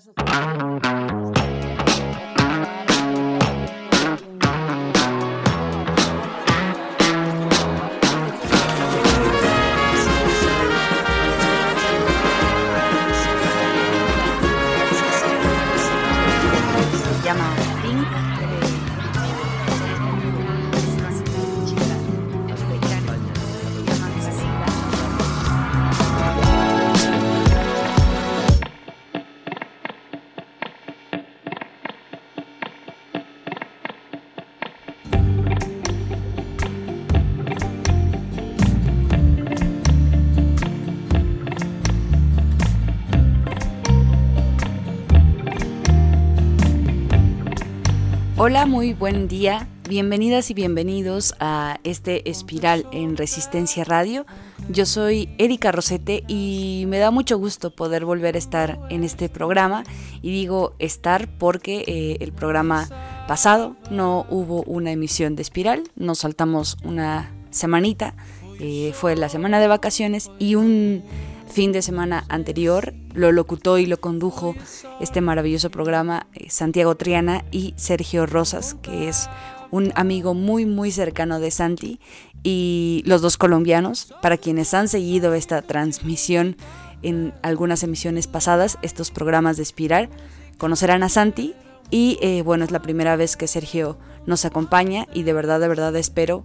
Hola, muy buen día. Bienvenidas y bienvenidos a este Espiral en Resistencia Radio. Yo soy Erika Rosete y me da mucho gusto poder volver a estar en este programa. Y digo estar porque el programa pasado no hubo una emisión de Espiral. Nos saltamos una semanita. Fue la semana de vacaciones y un fin de semana anterior lo locutó y lo condujo este maravilloso programa Santiago Triana y Sergio Rosas, que es un amigo muy muy cercano de Santi, y los dos colombianos. Para quienes han seguido esta transmisión en algunas emisiones pasadas, estos programas de Espiral, conocerán a Santi y bueno, es la primera vez que Sergio nos acompaña y de verdad espero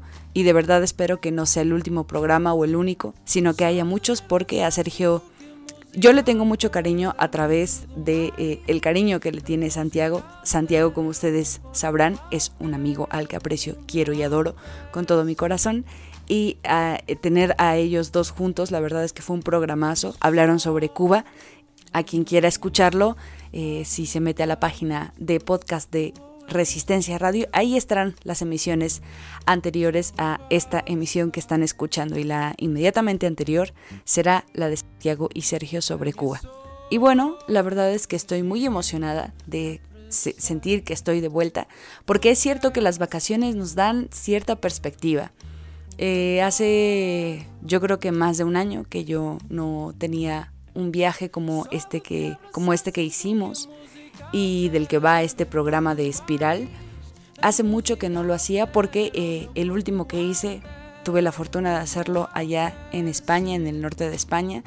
que no sea el último programa o el único, sino que haya muchos, porque a Sergio yo le tengo mucho cariño a través de el cariño que le tiene Santiago. Santiago, como ustedes sabrán, es un amigo al que aprecio, quiero y adoro con todo mi corazón. Y tener a ellos dos juntos, la verdad es que fue un programazo. Hablaron sobre Cuba. A quien quiera escucharlo, si se mete a la página de podcast de Resistencia Radio, ahí estarán las emisiones anteriores a esta emisión que están escuchando, y la inmediatamente anterior será la de Santiago y Sergio sobre Cuba. Y bueno, la verdad es que estoy muy emocionada de sentir que estoy de vuelta, porque es cierto que las vacaciones nos dan cierta perspectiva. Hace yo creo que más de un año que yo no tenía un viaje como este que hicimos y del que va este programa de Espiral. Hace mucho que no lo hacía, porque el último que hice tuve la fortuna de hacerlo allá en España, en el norte de España,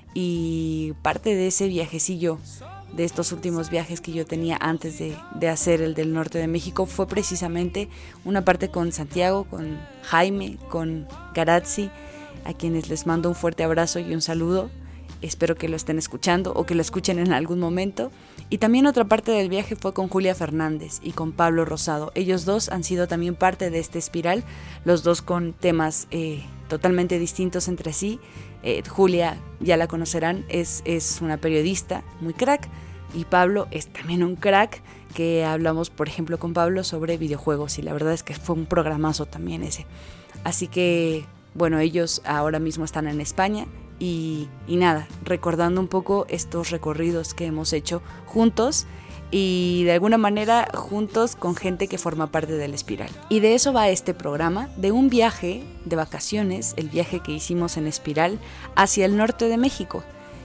y parte de ese viajecillo, de estos últimos viajes que yo tenía antes de hacer el del norte de México, fue precisamente una parte con Santiago, con Jaime, con Garazzi, a quienes les mando un fuerte abrazo y un saludo. Espero que lo estén escuchando o que lo escuchen en algún momento. Y también otra parte del viaje fue con Julia Fernández y con Pablo Rosado. Ellos dos han sido también parte de este Espiral, los dos con temas totalmente distintos entre sí. Julia, ya la conocerán, es una periodista muy crack, y Pablo es también un crack, que hablamos, por ejemplo, con Pablo sobre videojuegos, y la verdad es que fue un programazo también ese. Así que, bueno, ellos ahora mismo están en España. Y nada, recordando un poco estos recorridos que hemos hecho juntos, y de alguna manera juntos con gente que forma parte del Espiral. Y de eso va este programa, de un viaje de vacaciones, el viaje que hicimos en Espiral hacia el norte de México.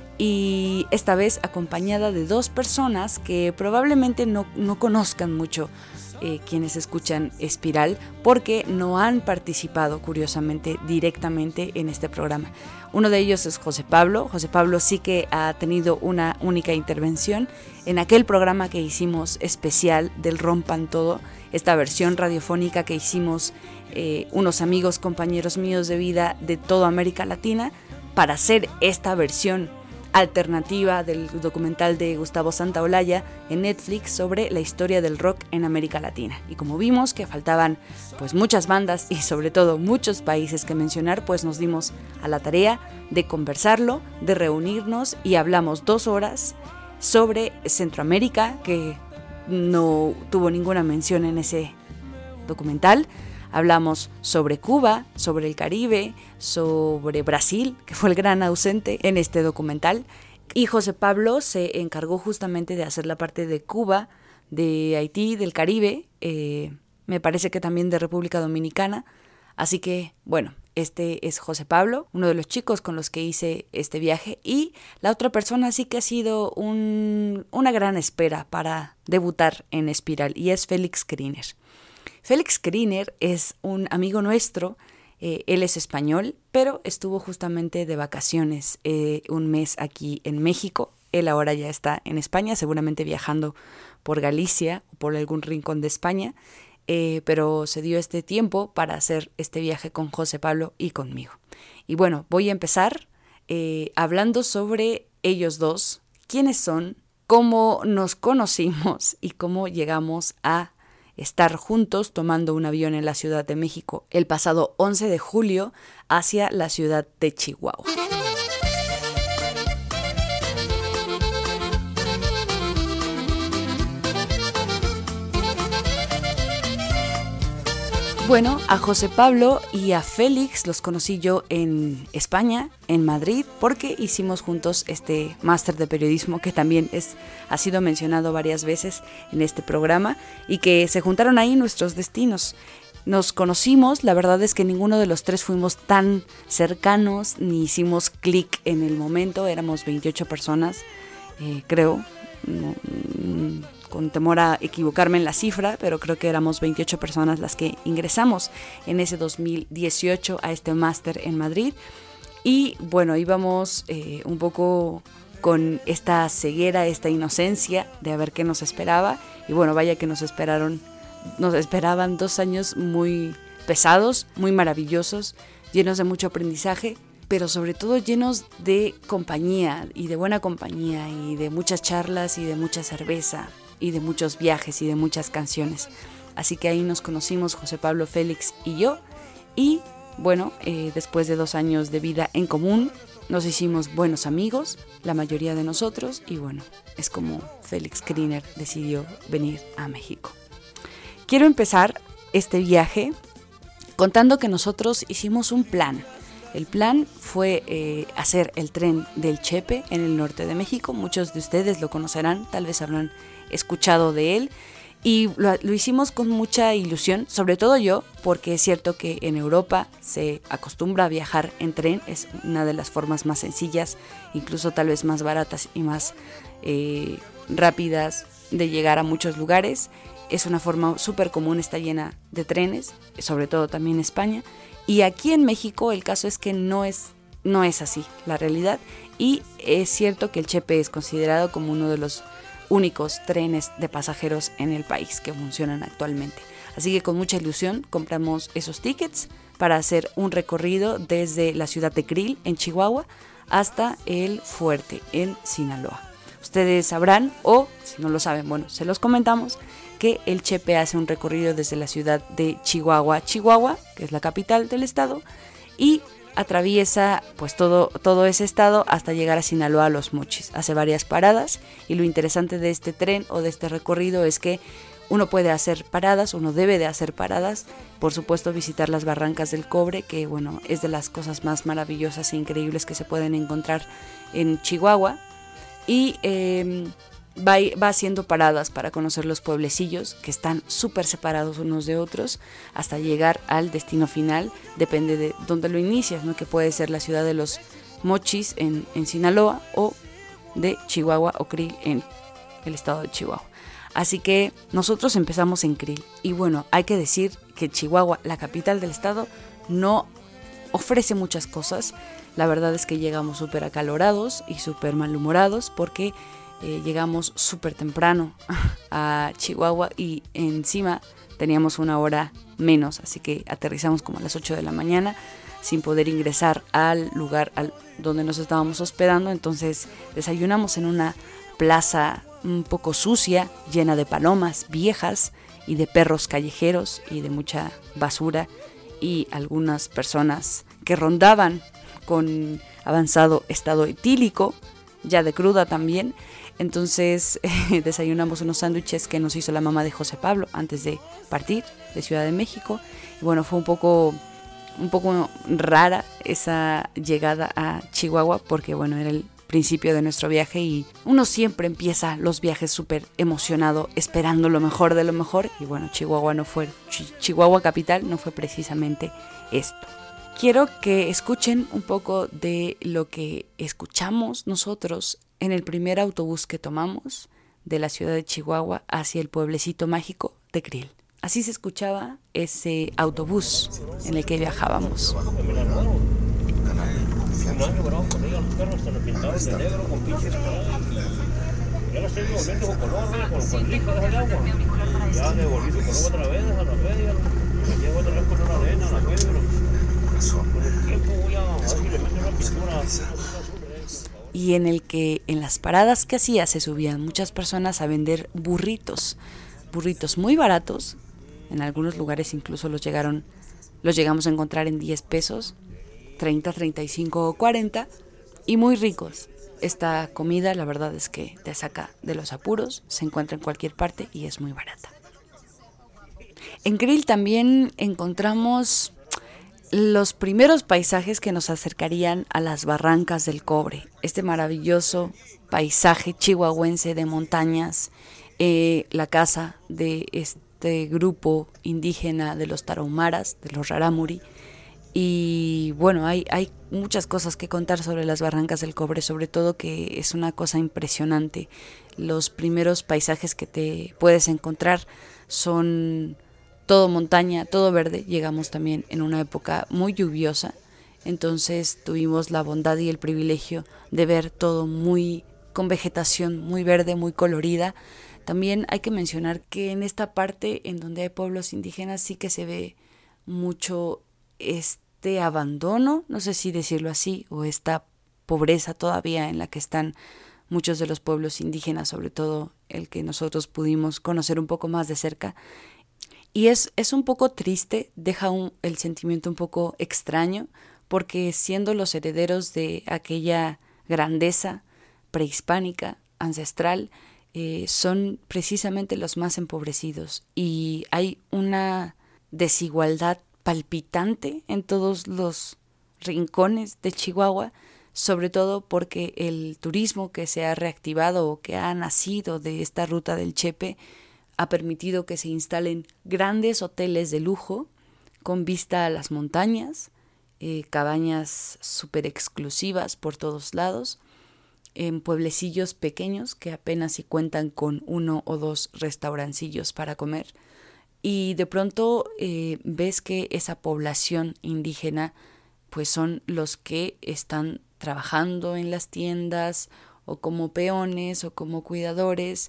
Y esta vez acompañada de dos personas que probablemente no conozcan mucho quienes escuchan Espiral, porque no han participado, curiosamente, directamente en este programa. Uno de ellos es José Pablo. José Pablo sí que ha tenido una única intervención en aquel programa que hicimos especial del Rompan Todo, esta versión radiofónica que hicimos unos amigos, compañeros míos de vida de toda América Latina, para hacer esta versión alternativa del documental de Gustavo Santaolalla en Netflix sobre la historia del rock en América Latina. Y como vimos que faltaban pues muchas bandas y sobre todo muchos países que mencionar, pues nos dimos a la tarea de conversarlo, de reunirnos, y hablamos 2 horas sobre Centroamérica, que no tuvo ninguna mención en ese documental. Hablamos sobre Cuba, sobre el Caribe, sobre Brasil, que fue el gran ausente en este documental. Y José Pablo se encargó justamente de hacer la parte de Cuba, de Haití, del Caribe, me parece que también de República Dominicana. Así que, bueno, este es José Pablo, uno de los chicos con los que hice este viaje, y la otra persona sí que ha sido una gran espera para debutar en Espiral, y es Félix Kriner. Félix Kriner es un amigo nuestro, él es español, pero estuvo justamente de vacaciones un mes aquí en México. Él ahora ya está en España, seguramente viajando por Galicia o por algún rincón de España, pero se dio este tiempo para hacer este viaje con José Pablo y conmigo. Y bueno, voy a empezar hablando sobre ellos dos, quiénes son, cómo nos conocimos y cómo llegamos a estar juntos tomando un avión en la Ciudad de México el pasado 11 de julio hacia la ciudad de Chihuahua. Bueno, a José Pablo y a Félix los conocí yo en España, en Madrid, porque hicimos juntos este máster de periodismo que también ha sido mencionado varias veces en este programa y que se juntaron ahí nuestros destinos. Nos conocimos, la verdad es que ninguno de los tres fuimos tan cercanos ni hicimos clic en el momento, éramos 28 personas, creo, con temor a equivocarme en la cifra, pero creo que éramos 28 personas las que ingresamos en ese 2018 a este máster en Madrid. Y bueno, íbamos un poco con esta ceguera, esta inocencia de a ver qué nos esperaba. Y bueno, vaya que nos esperaban 2 años muy pesados, muy maravillosos, llenos de mucho aprendizaje, pero sobre todo llenos de compañía y de buena compañía y de muchas charlas y de mucha cerveza y de muchos viajes y de muchas canciones. Así que ahí nos conocimos José Pablo, Félix y yo, y bueno, después de 2 años de vida en común, nos hicimos buenos amigos, la mayoría de nosotros, y bueno, es como Félix Kriner decidió venir a México. Quiero empezar este viaje contando que nosotros hicimos un plan. El plan fue hacer el tren del Chepe en el norte de México. Muchos de ustedes lo conocerán, tal vez habrán escuchado de él. Y lo hicimos con mucha ilusión, sobre todo yo, porque es cierto que en Europa se acostumbra a viajar en tren. Es una de las formas más sencillas, incluso tal vez más baratas y más rápidas de llegar a muchos lugares. Es una forma súper común, está llena de trenes, sobre todo también España. Y aquí en México el caso es que no es así la realidad, y es cierto que el Chepe es considerado como uno de los únicos trenes de pasajeros en el país que funcionan actualmente. Así que con mucha ilusión compramos esos tickets para hacer un recorrido desde la ciudad de Krill en Chihuahua hasta el Fuerte en Sinaloa. Ustedes sabrán, o si no lo saben, bueno, se los comentamos, que el Chepe hace un recorrido desde la ciudad de Chihuahua, que es la capital del estado, y atraviesa pues todo ese estado hasta llegar a Sinaloa, a Los Mochis. Hace varias paradas, y lo interesante de este tren o de este recorrido es que uno puede hacer paradas, uno debe de hacer paradas, por supuesto visitar las Barrancas del Cobre, que bueno, es de las cosas más maravillosas e increíbles que se pueden encontrar en Chihuahua, y va haciendo paradas para conocer los pueblecillos que están súper separados unos de otros hasta llegar al destino final. Depende de dónde lo inicias, ¿no? Que puede ser la ciudad de Los Mochis en Sinaloa, o de Chihuahua o Krill en el estado de Chihuahua. Así que nosotros empezamos en Krill, y bueno, hay que decir que Chihuahua, la capital del estado, no ofrece muchas cosas. La verdad es que llegamos súper acalorados y súper malhumorados porque llegamos súper temprano a Chihuahua y encima teníamos 1 hora menos, así que aterrizamos como a las 8 de la mañana sin poder ingresar al lugar donde nos estábamos hospedando. Entonces desayunamos en una plaza un poco sucia, llena de palomas viejas y de perros callejeros y de mucha basura y algunas personas que rondaban con avanzado estado etílico, ya de cruda también. Entonces desayunamos unos sándwiches que nos hizo la mamá de José Pablo antes de partir de Ciudad de México. Y bueno, fue un poco rara esa llegada a Chihuahua porque bueno, era principio de nuestro viaje y uno siempre empieza los viajes súper emocionado, esperando lo mejor de lo mejor. Y bueno, Chihuahua capital no fue precisamente esto. Quiero que escuchen un poco de lo que escuchamos nosotros en el primer autobús que tomamos de la ciudad de Chihuahua hacia el pueblecito mágico de Krill. Así se escuchaba ese autobús en el que viajábamos. Un año bravo con ella, los perros se lo pintaban de negro con pinches. Ya lo estoy volviendo con color, con lija de agua. Ya le volví su color otra vez a la media. Me llevo otra vez con una arena a la media. Con el tiempo voy a ver si le meto una pintura. Y en el que en las paradas que hacía se subían muchas personas a vender burritos muy baratos. En algunos lugares incluso los llegamos a encontrar en 10 pesos, 30, 35 o 40, y muy ricos. Esta comida la verdad es que te saca de los apuros, se encuentra en cualquier parte y es muy barata. En Krill también encontramos los primeros paisajes que nos acercarían a las Barrancas del Cobre, este maravilloso paisaje chihuahuense de montañas, la casa de este grupo indígena de los tarahumaras, de los rarámuri. Y bueno, hay muchas cosas que contar sobre las Barrancas del Cobre, sobre todo que es una cosa impresionante. Los primeros paisajes que te puedes encontrar son todo montaña, todo verde. Llegamos también en una época muy lluviosa, entonces tuvimos la bondad y el privilegio de ver todo muy con vegetación muy verde, muy colorida. También hay que mencionar que en esta parte en donde hay pueblos indígenas sí que se ve mucho este abandono, no sé si decirlo así, o esta pobreza todavía en la que están muchos de los pueblos indígenas, sobre todo el que nosotros pudimos conocer un poco más de cerca. Y es un poco triste, deja el sentimiento un poco extraño, porque siendo los herederos de aquella grandeza prehispánica, ancestral, son precisamente los más empobrecidos. Y hay una desigualdad palpitante en todos los rincones de Chihuahua, sobre todo porque el turismo que se ha reactivado o que ha nacido de esta ruta del Chepe ha permitido que se instalen grandes hoteles de lujo con vista a las montañas, cabañas súper exclusivas por todos lados, en pueblecillos pequeños que apenas si cuentan con 1 o 2 restaurancillos para comer. Y de pronto ves que esa población indígena pues son los que están trabajando en las tiendas o como peones o como cuidadores.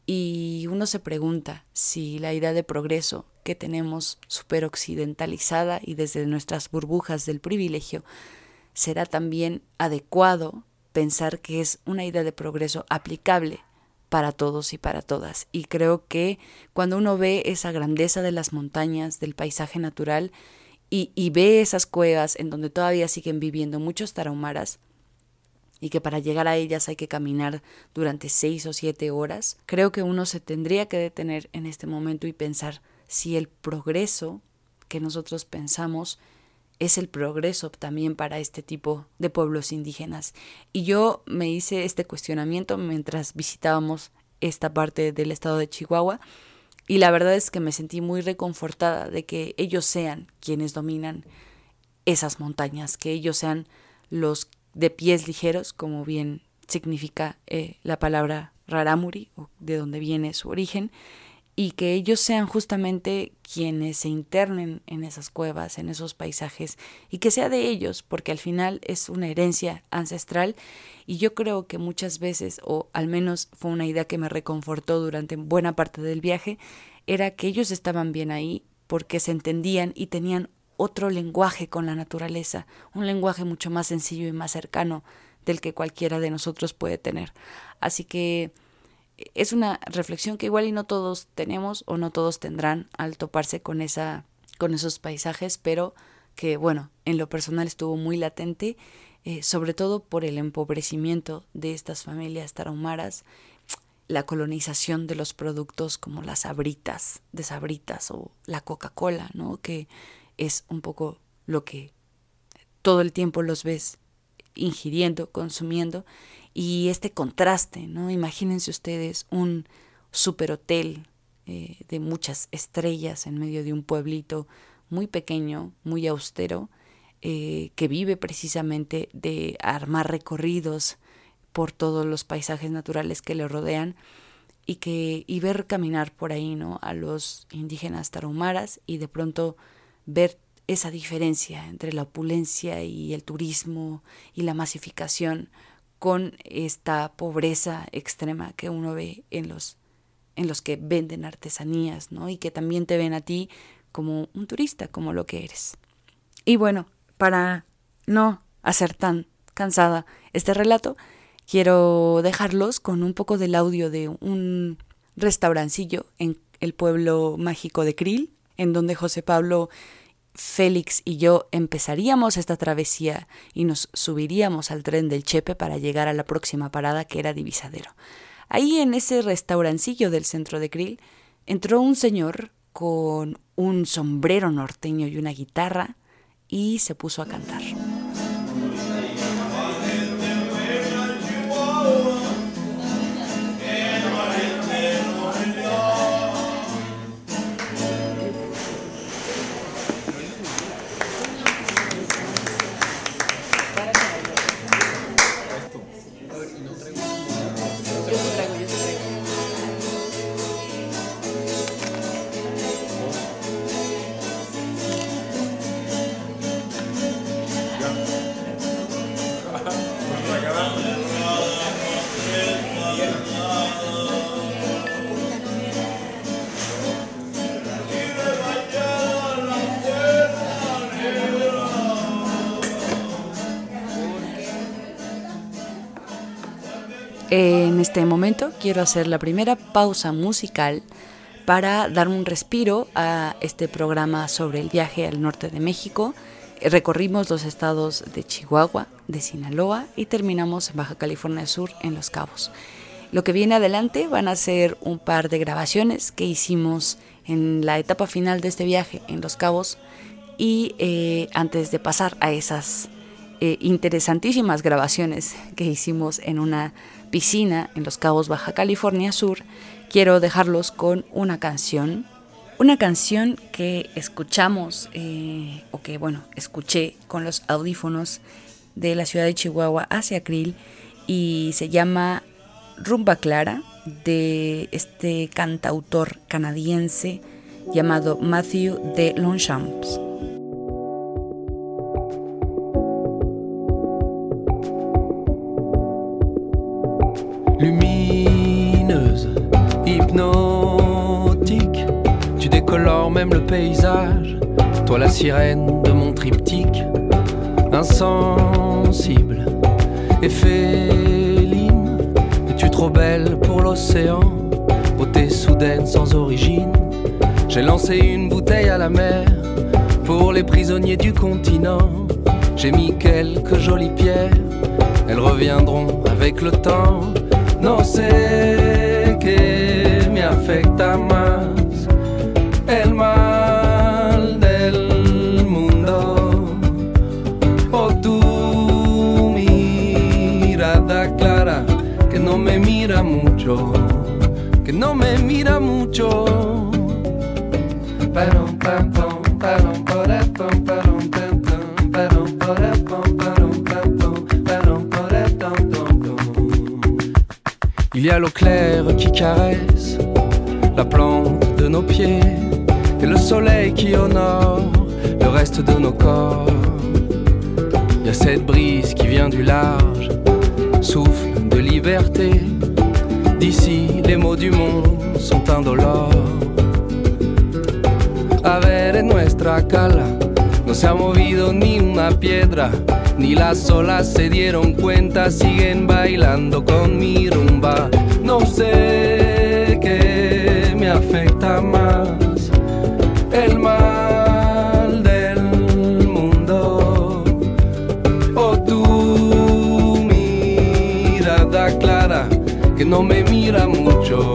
Y uno se pregunta si la idea de progreso que tenemos súper occidentalizada y desde nuestras burbujas del privilegio será también adecuado pensar que es una idea de progreso aplicable para todos y para todas. Y creo que cuando uno ve esa grandeza de las montañas, del paisaje natural y ve esas cuevas en donde todavía siguen viviendo muchos tarahumaras, y que para llegar a ellas hay que caminar durante 6 o 7 horas, creo que uno se tendría que detener en este momento y pensar si el progreso que nosotros pensamos es el progreso también para este tipo de pueblos indígenas. Y yo me hice este cuestionamiento mientras visitábamos esta parte del estado de Chihuahua, y la verdad es que me sentí muy reconfortada de que ellos sean quienes dominan esas montañas, que ellos sean los de pies ligeros, como bien significa la palabra rarámuri, o de donde viene su origen, y que ellos sean justamente quienes se internen en esas cuevas, en esos paisajes, y que sea de ellos, porque al final es una herencia ancestral. Y yo creo que muchas veces, o al menos fue una idea que me reconfortó durante buena parte del viaje, era que ellos estaban bien ahí porque se entendían y tenían otro lenguaje con la naturaleza, un lenguaje mucho más sencillo y más cercano del que cualquiera de nosotros puede tener. Así que es una reflexión que igual y no todos tenemos o no todos tendrán al toparse con esos paisajes, pero que bueno, en lo personal estuvo muy latente, sobre todo por el empobrecimiento de estas familias tarahumaras, la colonización de los productos como las sabritas de Sabritas o la Coca-Cola, ¿no? Que es un poco lo que todo el tiempo los ves ingiriendo, consumiendo, y este contraste, ¿no? Imagínense ustedes un superhotel de muchas estrellas en medio de un pueblito muy pequeño, muy austero, que vive precisamente de armar recorridos por todos los paisajes naturales que le rodean, y ver caminar por ahí, ¿no?, a los indígenas tarahumaras, y de pronto ver esa diferencia entre la opulencia y el turismo y la masificación con esta pobreza extrema que uno ve en los que venden artesanías, ¿no?, y que también te ven a ti como un turista, como lo que eres. Y bueno, para no hacer tan cansada este relato, quiero dejarlos con un poco del audio de un restaurancillo en el pueblo mágico de Krill, en donde José Pablo, Félix y yo empezaríamos esta travesía y nos subiríamos al tren del Chepe para llegar a la próxima parada, que era Divisadero. Ahí en ese restaurancillo del centro de Krill entró un señor con un sombrero norteño y una guitarra y se puso a cantar. En este momento quiero hacer la primera pausa musical para dar un respiro a este programa sobre el viaje al norte de México. Recorrimos los estados de Chihuahua, de Sinaloa y terminamos en Baja California Sur, en Los Cabos. Lo que viene adelante van a ser un par de grabaciones que hicimos en la etapa final de este viaje en Los Cabos, y antes de pasar a esas interesantísimas grabaciones que hicimos en una piscina en Los Cabos, Baja California Sur, quiero dejarlos con una canción que escuchamos, escuché con los audífonos de la ciudad de Chihuahua hacia Krill, y se llama Rumba Clara, de este cantautor canadiense llamado Matthew de Longchamps. Lumineuse, hypnotique, tu décolores même le paysage, toi la sirène de mon triptyque, insensible et féline, es-tu trop belle pour l'océan, beauté soudaine sans origine, j'ai lancé une bouteille à la mer, pour les prisonniers du continent, j'ai mis quelques jolies pierres, elles reviendront avec le temps. No sé qué me afecta más, el mal del mundo o tu mirada clara que no me mira mucho, que no me mira mucho. Il y a l'eau claire qui caresse la plante de nos pieds et le soleil qui honore le reste de nos corps. Il y a cette brise qui vient du large, souffle de liberté. D'ici, les mots du monde sont indolores. A ver, en nuestra cala no se ha movido ni una piedra, ni las olas se dieron cuenta, siguen bailando con mi rumba. No sé qué me afecta más, el mal del mundo o tu mirada clara que no me mira mucho.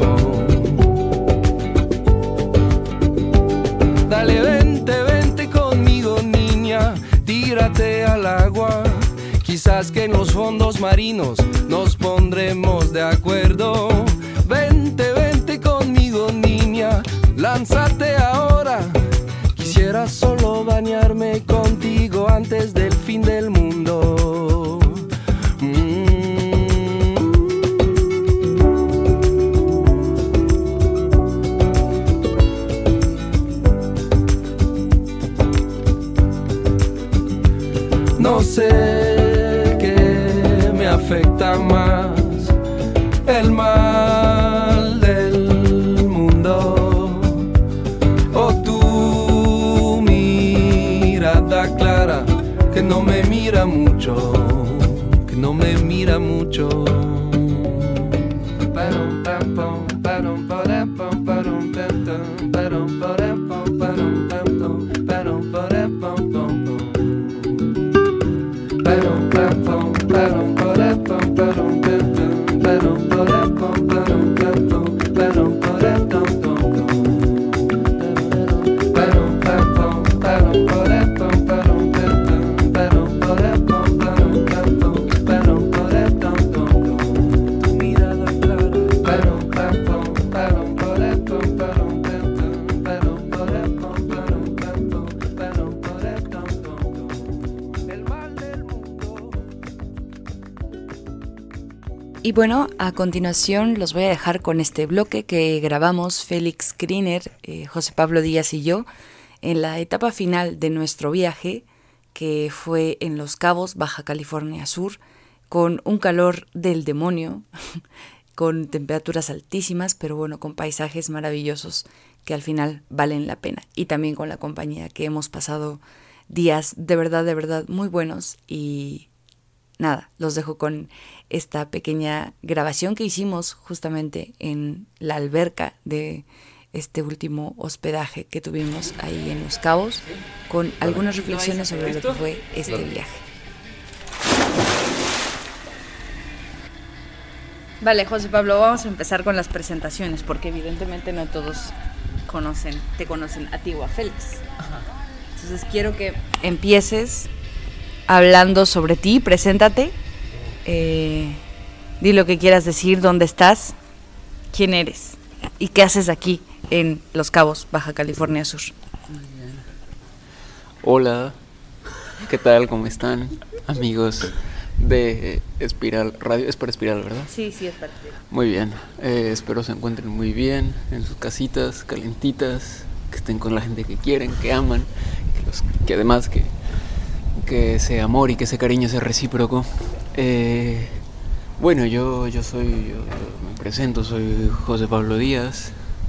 Dale, vente, vente conmigo, niña, tírate al agua. Quizás sabías que en los fondos marinos nos pondremos de acuerdo. Vente, vente conmigo, niña, lánzate ahora. Quisiera solo bañarme contigo antes del fin del mundo. No sé qué me afecta más, el mal del mundo o tu mirada clara que no me mira mucho, que no me mira mucho. Y bueno, a continuación los voy a dejar con este bloque que grabamos Félix Kriner, José Pablo Díaz y yo en la etapa final de nuestro viaje, que fue en Los Cabos, Baja California Sur, con un calor del demonio, con temperaturas altísimas, pero bueno, con paisajes maravillosos que al final valen la pena. Y también con la compañía, que hemos pasado días de verdad muy buenos. Y nada, los dejo con esta pequeña grabación que hicimos justamente en la alberca de este último hospedaje que tuvimos ahí en Los Cabos, con algunas reflexiones sobre lo que fue este viaje. Vale, José Pablo, vamos a empezar con las presentaciones, porque evidentemente no todos te conocen a ti o a Félix. Entonces quiero que empieces hablando sobre ti, preséntate, di lo que quieras decir, dónde estás, quién eres y qué haces aquí en Los Cabos, Baja California Sur. Hola, ¿qué tal? ¿Cómo están, amigos de Espiral Radio? Es para Espiral, ¿verdad? Sí, es para Espiral. Muy bien, espero se encuentren muy bien en sus casitas, calentitas, que estén con la gente que quieren, que aman, que además que ese amor y que ese cariño sea recíproco. Bueno, yo me presento, soy José Pablo Díaz.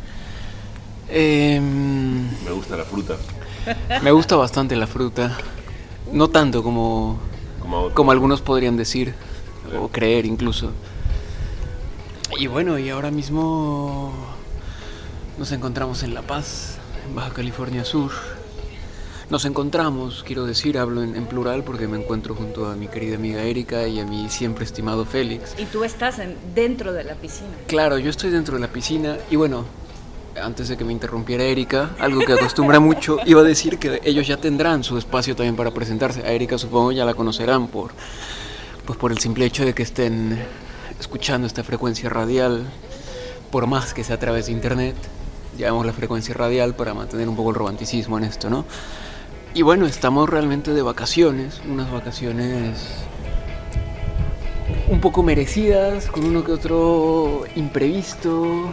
Me gusta la fruta. Me gusta bastante la fruta, no tanto como algunos podrían decir, o creer incluso. Y bueno, y ahora mismo nos encontramos en La Paz, en Baja California Sur. Nos encontramos, quiero decir, hablo en plural porque me encuentro junto a mi querida amiga Erika y a mi siempre estimado Félix. Y tú estás dentro de la piscina. Claro, yo estoy dentro de la piscina y bueno, antes de que me interrumpiera Erika, algo que acostumbra mucho, iba a decir que ellos ya tendrán su espacio también para presentarse. A Erika supongo ya la conocerán por el simple hecho de que estén escuchando esta frecuencia radial, por más que sea a través de internet. Llamamos la frecuencia radial para mantener un poco el romanticismo en esto, ¿no? Y bueno, estamos realmente de vacaciones, unas vacaciones un poco merecidas, con uno que otro imprevisto.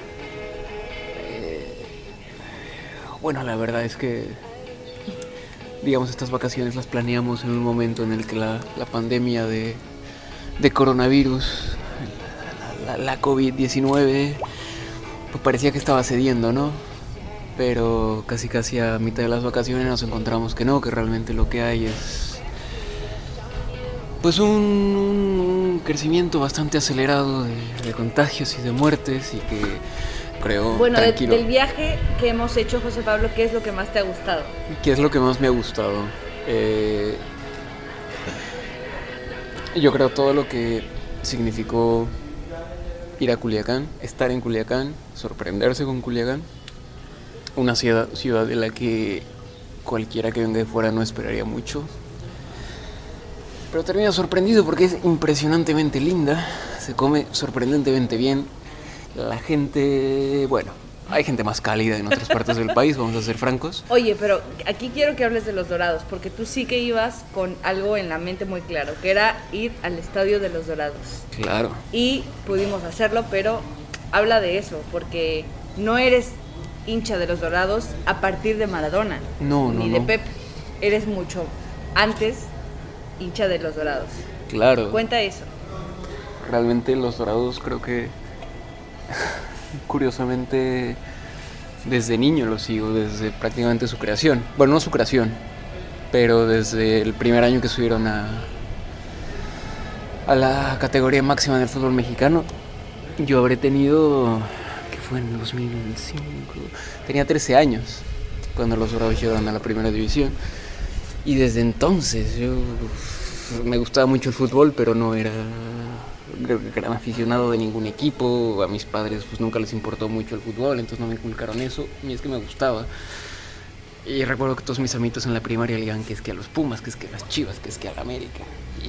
Bueno, la verdad es que, digamos, estas vacaciones las planeamos en un momento en el que la pandemia de coronavirus, la COVID-19, pues parecía que estaba cediendo, ¿no? Pero casi a mitad de las vacaciones nos encontramos que no, que realmente lo que hay es pues un crecimiento bastante acelerado de contagios y de muertes, y que creo... Bueno, del viaje que hemos hecho, José Pablo, ¿qué es lo que más te ha gustado? ¿Qué es lo que más me ha gustado? Yo creo todo lo que significó ir a Culiacán, estar en Culiacán, sorprenderse con Culiacán. Una ciudad de la que cualquiera que venga de fuera no esperaría mucho. Pero termino sorprendido porque es impresionantemente linda, se come sorprendentemente bien. La gente, bueno, hay gente más cálida en otras partes del país, vamos a ser francos. Oye, pero aquí quiero que hables de los Dorados, porque tú sí que ibas con algo en la mente muy claro, que era ir al estadio de los Dorados. Claro. Y pudimos hacerlo, pero habla de eso, porque no eres hincha de los Dorados a partir de Maradona, ni de Pep. Eres mucho antes hincha de los Dorados. Claro. Cuenta eso. Realmente los Dorados creo que, curiosamente, desde niño los sigo, desde prácticamente su creación. Bueno, no su creación, pero desde el primer año que subieron a la categoría máxima del fútbol mexicano. Yo habré tenido, ¿qué fue en 2005? Tenía 13 años cuando los Dorados llegaron a la primera división. Y desde entonces me gustaba mucho el fútbol, pero no era gran aficionado de ningún equipo. A mis padres pues nunca les importó mucho el fútbol, entonces no me inculcaron eso. Y es que me gustaba. Y recuerdo que todos mis amiguitos en la primaria le digan que es que a los Pumas, que es que a las Chivas, que es que a la América.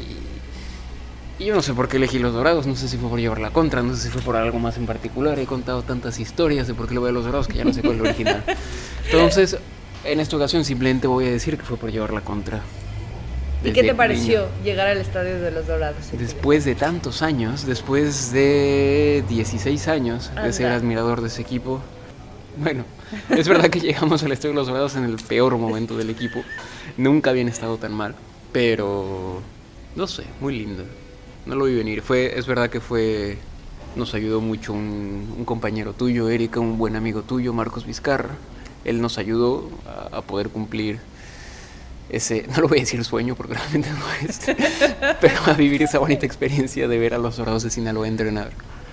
Y yo no sé por qué elegí los Dorados, no sé si fue por llevar la contra, no sé si fue por algo más en particular. He contado tantas historias de por qué le voy a los Dorados que ya no sé cuál es el original. Entonces, en esta ocasión simplemente voy a decir que fue por llevar la contra. ¿Y qué te pareció llegar al estadio de los Dorados? Después de tantos años, después de 16 años de ser admirador de ese equipo, bueno, es verdad que llegamos al estadio de los Dorados en el peor momento del equipo. Nunca habían estado tan mal, pero no sé, muy lindo. No lo vi venir. Es verdad que nos ayudó mucho un compañero tuyo, Erika, un buen amigo tuyo, Marcos Vizcarra. Él nos ayudó a poder cumplir ese, no lo voy a decir sueño porque realmente no es, pero a vivir esa bonita experiencia de ver a los Dorados de Sinaloa entrenar.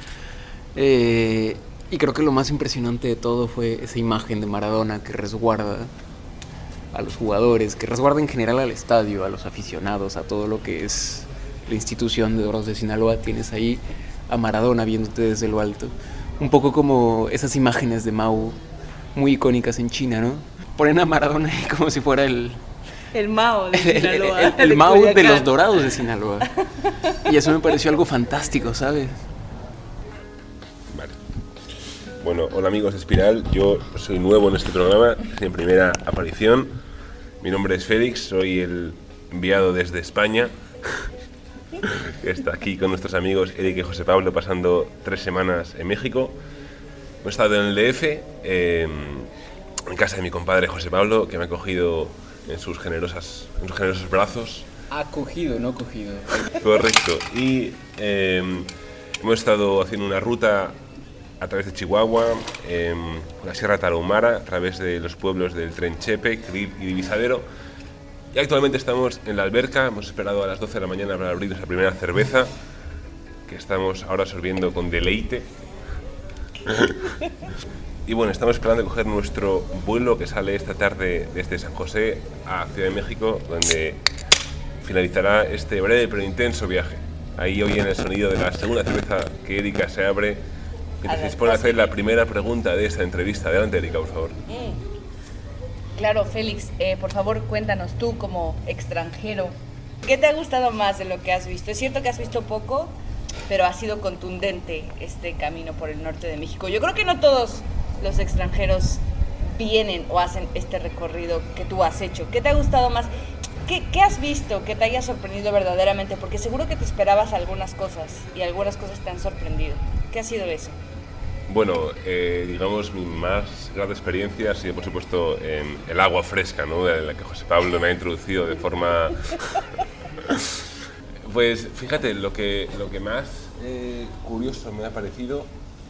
Y creo que lo más impresionante de todo fue esa imagen de Maradona que resguarda a los jugadores, que resguarda en general al estadio, a los aficionados, a todo lo que es la institución de Dorados de Sinaloa. Tienes ahí a Maradona viéndote desde lo alto, un poco como esas imágenes de Mao muy icónicas en China, ¿no? Ponen a Maradona ahí como si fuera el Mao de Sinaloa. El Mao de los Dorados de Sinaloa. Y eso me pareció algo fantástico, ¿sabes? Vale. Bueno, hola amigos de Espiral, yo soy nuevo en este programa, es mi primera aparición. Mi nombre es Félix, soy el enviado desde España. Que está aquí con nuestros amigos Eric y José Pablo pasando 3 semanas en México. Hemos estado en el DF, en casa de mi compadre José Pablo, que me ha acogido en sus generosos brazos. Acogido, no cogido. Correcto. Y hemos estado haciendo una ruta a través de Chihuahua, por la Sierra Tarahumara, a través de los pueblos del Trenchepe, Crib y Divisadero. Y actualmente estamos en la alberca, hemos esperado a las 12 de la mañana para abrir nuestra primera cerveza, que estamos ahora sorbiendo con deleite. Y bueno, estamos esperando a coger nuestro vuelo que sale esta tarde desde San José a Ciudad de México, donde finalizará este breve pero intenso viaje. Ahí oyen el sonido de la segunda cerveza que Erika se abre, que se dispone a hacer la primera pregunta de esta entrevista. Adelante, Erika, por favor. Claro, Félix, por favor cuéntanos tú como extranjero, ¿qué te ha gustado más de lo que has visto? Es cierto que has visto poco, pero ha sido contundente este camino por el norte de México. Yo creo que no todos los extranjeros vienen o hacen este recorrido que tú has hecho. ¿Qué te ha gustado más? ¿Qué has visto que te haya sorprendido verdaderamente? Porque seguro que te esperabas algunas cosas y algunas cosas te han sorprendido. ¿Qué ha sido eso? Bueno, digamos, mi más grande experiencia ha sido, por supuesto, en el agua fresca, ¿no? En la que José Pablo me ha introducido de forma... Pues fíjate, lo que más curioso me ha parecido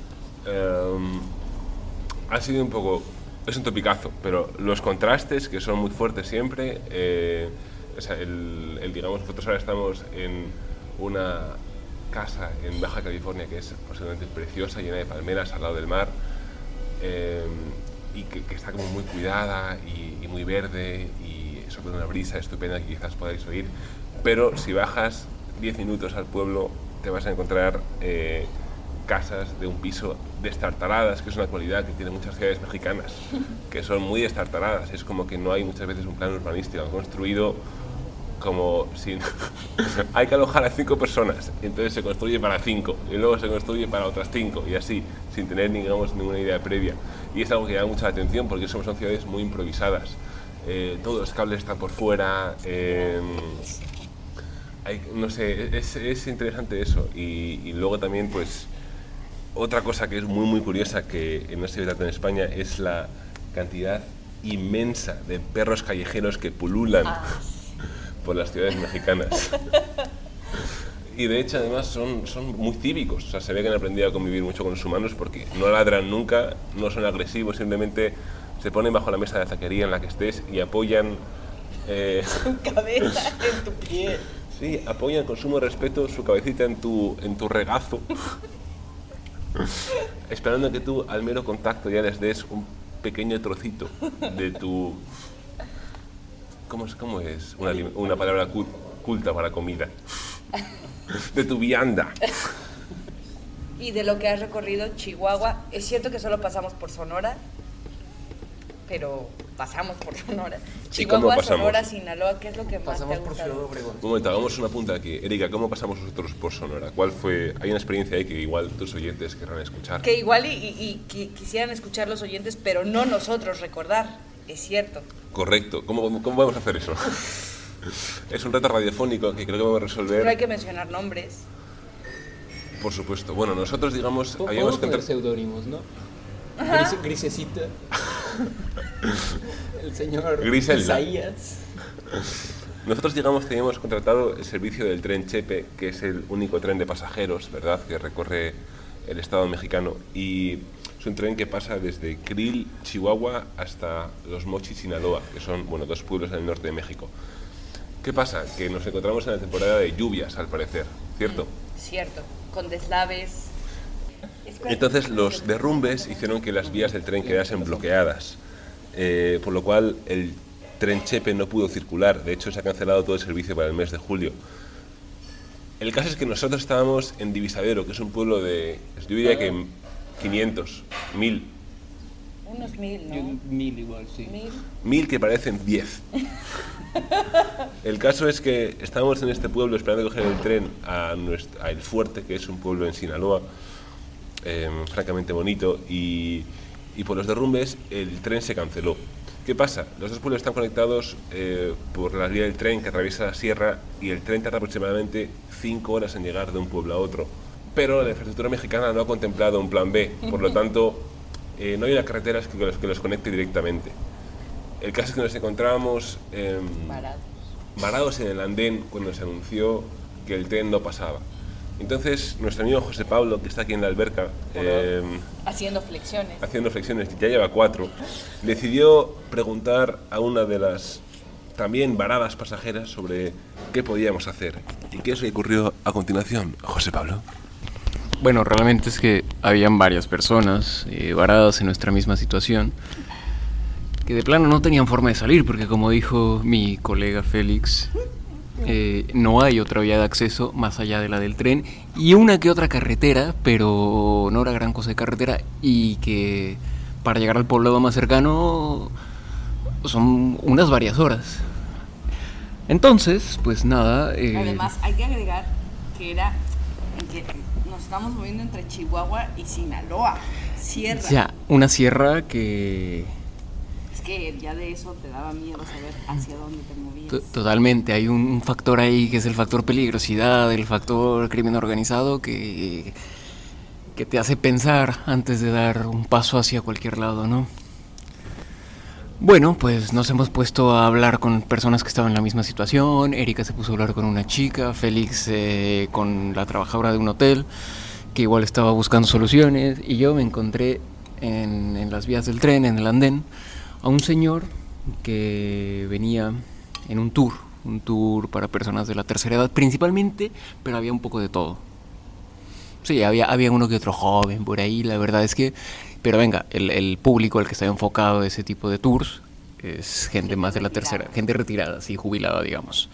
ha sido un poco, es un topicazo, pero los contrastes que son muy fuertes siempre. O sea, digamos, nosotros ahora estamos en una casa en Baja California que es absolutamente preciosa, llena de palmeras al lado del mar, y que está como muy cuidada y muy verde, y sopla una brisa estupenda que quizás podáis oír. Pero si bajas 10 minutos al pueblo te vas a encontrar casas de un piso destartaladas, que es una cualidad que tienen muchas ciudades mexicanas, que son muy destartaladas. Es como que no hay muchas veces un plan urbanístico, han construido como si hay que alojar a 5 personas, entonces se construye para 5 y luego se construye para otras 5 y así, sin tener digamos, ninguna idea previa. Y es algo que llama mucha la atención porque son ciudades muy improvisadas. Todos los cables están por fuera, no sé, es interesante eso. Y luego también, pues, otra cosa que es muy curiosa que no se ve tanto en España es la cantidad inmensa de perros callejeros que pululan por las ciudades mexicanas. Y de hecho además son muy cívicos, o sea, se ve que han aprendido a convivir mucho con los humanos porque no ladran nunca, no son agresivos, simplemente se ponen bajo la mesa de taquería en la que estés y apoyan... Su cabeza en tu piel. Sí, apoyan con sumo respeto su cabecita en tu regazo, esperando que tú al mero contacto ya les des un pequeño trocito de tu... ¿Cómo es? Una palabra culta para comida. De tu vianda. Y de lo que has recorrido, Chihuahua, es cierto que solo pasamos por Sonora, pero pasamos por Sonora. Chihuahua, Sonora, Sinaloa, ¿qué es lo que más pasamos te ha gustado? por Ciudad Obregón. Un momento, hagamos una punta aquí. Erika, ¿cómo pasamos nosotros por Sonora? ¿Cuál fue? Hay una experiencia ahí que igual tus oyentes querrán escuchar. Que igual y quisieran escuchar los oyentes, pero no nosotros recordar, es cierto. Correcto. ¿Cómo vamos a hacer eso? Es un reto radiofónico que creo que vamos a resolver. No hay que mencionar nombres. Por supuesto. Bueno, nosotros, digamos, habíamos que seudónimos, ¿no? Grisecita. El señor Griselda. Isaías. Nosotros, digamos, teníamos contratado el servicio del tren Chepe, que es el único tren de pasajeros, ¿verdad?, que recorre el estado mexicano. Y es un tren que pasa desde Krill, Chihuahua, hasta Los Mochis, Sinaloa, que son, bueno, 2 pueblos en el norte de México. ¿Qué pasa? Que nos encontramos en la temporada de lluvias, al parecer, ¿cierto? Cierto, con deslaves. Entonces los derrumbes hicieron que las vías del tren quedasen bloqueadas, por lo cual el tren Chepe no pudo circular. De hecho, se ha cancelado todo el servicio para el mes de julio. El caso es que nosotros estábamos en Divisadero, que es un pueblo de, yo diría que 500, 1000. Unos 1000, ¿no? 1000 igual, sí. 1000 que parecen 10. El caso es que estábamos en este pueblo esperando coger el tren a El Fuerte, que es un pueblo en Sinaloa, francamente bonito, y por los derrumbes el tren se canceló. ¿Qué pasa? Los 2 pueblos están conectados por la vía del tren que atraviesa la sierra y el tren tarda aproximadamente 5 horas en llegar de un pueblo a otro. Pero la infraestructura mexicana no ha contemplado un plan B, por lo tanto no hay una carretera que los conecte directamente. El caso es que nos encontrábamos varados en el andén cuando se anunció que el tren no pasaba. Entonces, nuestro amigo José Pablo, que está aquí en la alberca, haciendo flexiones, ya lleva 4, decidió preguntar a una de las también varadas pasajeras sobre qué podíamos hacer. ¿Y qué es lo que ocurrió a continuación, José Pablo? Bueno, realmente es que habían varias personas varadas en nuestra misma situación, que de plano no tenían forma de salir, porque como dijo mi colega Félix, no hay otra vía de acceso más allá de la del tren, y una que otra carretera, pero no era gran cosa de carretera, y que para llegar al poblado más cercano son unas varias horas. Entonces, pues nada... Además, hay que agregar que nos estamos moviendo entre Chihuahua y Sinaloa, sierra. Ya, una sierra que... Es que ya de eso te daba miedo saber hacia dónde te movías. Totalmente, hay un factor ahí que es el factor peligrosidad, el factor crimen organizado que te hace pensar antes de dar un paso hacia cualquier lado, ¿no? Bueno, pues nos hemos puesto a hablar con personas que estaban en la misma situación. Erika se puso a hablar con una chica, Félix con la trabajadora de un hotel que igual estaba buscando soluciones, y yo me encontré en las vías del tren, en el andén, a un señor que venía en un tour para personas de la tercera edad principalmente, pero había un poco de todo. Sí, había uno que otro joven por ahí, la verdad es que... Pero venga, el público al que está enfocado ese tipo de tours es gente más de la tercera, gente retirada, sí, jubilada, digamos.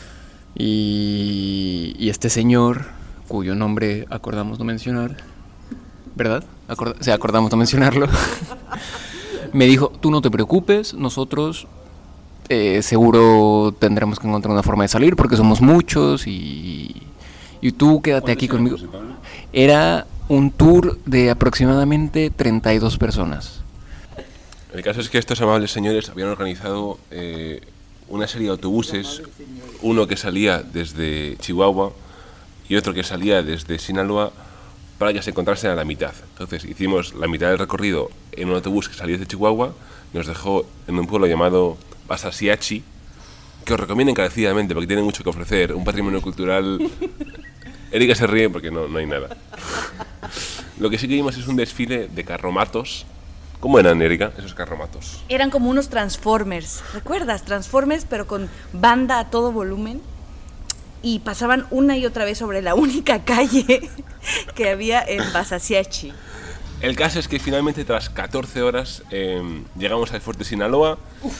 Y este señor, cuyo nombre acordamos no mencionar, ¿verdad? Acordamos no mencionarlo. Me dijo, tú no te preocupes, nosotros seguro tendremos que encontrar una forma de salir porque somos muchos y tú quédate aquí conmigo. Era un tour de aproximadamente 32 personas. El caso es que estos amables señores habían organizado una serie de autobuses, uno que salía desde Chihuahua y otro que salía desde Sinaloa, para que se encontrasen a la mitad. Entonces hicimos la mitad del recorrido en un autobús que salía de Chihuahua, nos dejó en un pueblo llamado Basasiachi, que os recomiendo encarecidamente porque tiene mucho que ofrecer, un patrimonio cultural. Erika se ríe porque no hay nada. Lo que sí que vimos es un desfile de carromatos. ¿Cómo eran, Erika, esos carromatos? Eran como unos Transformers, ¿recuerdas? Transformers, pero con banda a todo volumen. Y pasaban una y otra vez sobre la única calle que había en Basasiachi. El caso es que finalmente, tras 14 horas, llegamos al fuerte Sinaloa. Uf.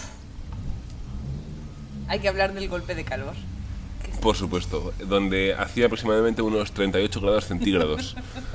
Hay que hablar del golpe de calor. Por supuesto, donde hacía aproximadamente unos 38 grados centígrados.